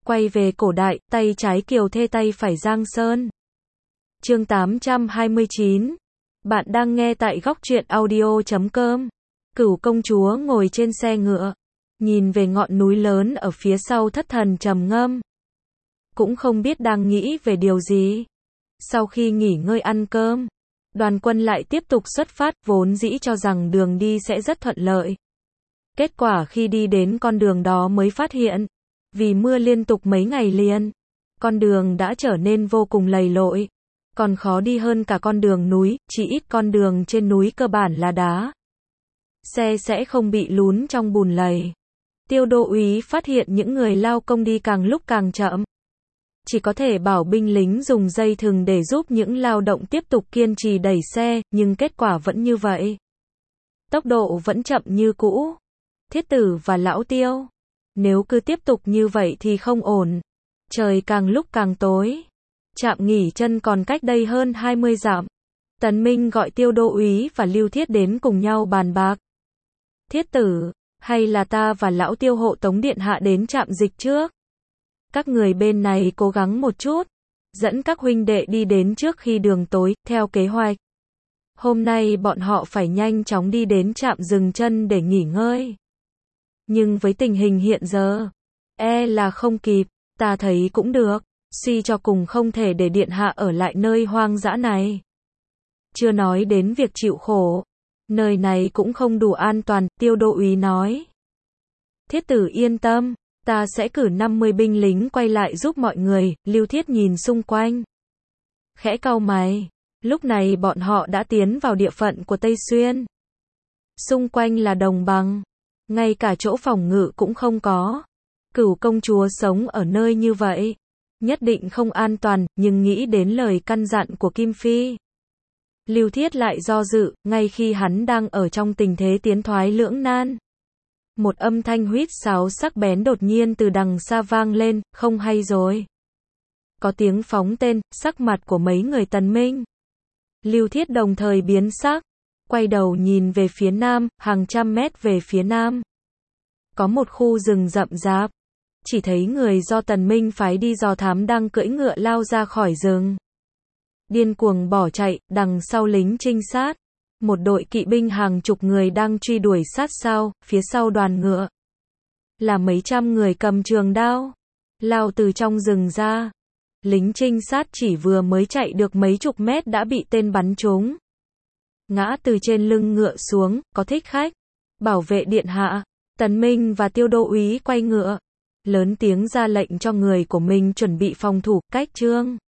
Quay về cổ đại, tay trái Kiều Thê tay phải Giang Sơn. Chương 829. Bạn đang nghe tại góc truyện audio.com. Cửu công chúa ngồi trên xe ngựa, nhìn về ngọn núi lớn ở phía sau, thất thần trầm ngâm. Cũng không biết đang nghĩ về điều gì. Sau khi nghỉ ngơi ăn cơm, đoàn quân lại tiếp tục xuất phát, vốn dĩ cho rằng đường đi sẽ rất thuận lợi. Kết quả khi đi đến con đường đó mới phát hiện, vì mưa liên tục mấy ngày liền, con đường đã trở nên vô cùng lầy lội, còn khó đi hơn cả con đường núi, chỉ ít con đường trên núi cơ bản là đá. Xe sẽ không bị lún trong bùn lầy. Tiêu đô úy phát hiện những người lao công đi càng lúc càng chậm. Chỉ có thể bảo binh lính dùng dây thừng để giúp những lao động tiếp tục kiên trì đẩy xe, nhưng kết quả vẫn như vậy. Tốc độ vẫn chậm như cũ. Thiết Tử và Lão Tiêu, nếu cứ tiếp tục như vậy thì không ổn. Trời càng lúc càng tối. Trạm nghỉ chân còn cách đây hơn 20 dặm. Tần Minh gọi Tiêu đô úy và Lưu Thiết đến cùng nhau bàn bạc. Thiết Tử, hay là ta và Lão Tiêu hộ tống điện hạ đến trạm dịch trước? Các người bên này cố gắng một chút, dẫn các huynh đệ đi đến trước khi đường tối, theo kế hoạch. Hôm nay bọn họ phải nhanh chóng đi đến trạm dừng chân để nghỉ ngơi. Nhưng với tình hình hiện giờ, là không kịp. Ta thấy cũng được, suy cho cùng không thể để điện hạ ở lại nơi hoang dã này. Chưa nói đến việc chịu khổ, nơi này cũng không đủ an toàn, Tiêu đô úy nói. Thiết Tử yên tâm, ta sẽ cử 50 binh lính quay lại giúp mọi người. Lưu Thiết nhìn xung quanh, khẽ cau mày. Lúc này bọn họ đã tiến vào địa phận của Tây Xuyên. Xung quanh là đồng bằng, ngay cả chỗ phòng ngự cũng không có. Cửu công chúa sống ở nơi như vậy, nhất định không an toàn, nhưng nghĩ đến lời căn dặn của Kim Phi, Lưu Thiết lại do dự. Ngay khi hắn đang ở trong tình thế tiến thoái lưỡng nan, một âm thanh huýt sáo sắc bén đột nhiên từ đằng xa vang lên. Không hay rồi. Có tiếng phóng tên. Sắc mặt của mấy người Tần Minh, Lưu Thiết đồng thời biến sắc, quay đầu nhìn về phía nam. Hàng trăm mét về phía nam, có một khu rừng rậm rạp. Chỉ thấy người do Tần Minh phái đi dò thám đang cưỡi ngựa lao ra khỏi rừng, điên cuồng bỏ chạy. Đằng sau lính trinh sát, một đội kỵ binh hàng chục người đang truy đuổi sát sau. Phía sau đoàn ngựa là mấy trăm người cầm trường đao, lao từ trong rừng ra. Lính trinh sát chỉ vừa mới chạy được mấy chục mét đã bị tên bắn trúng, ngã từ trên lưng ngựa xuống. Có thích khách, bảo vệ điện hạ. Tần Minh và Tiêu đô úy quay ngựa, lớn tiếng ra lệnh cho người của mình chuẩn bị phòng thủ. Cách trương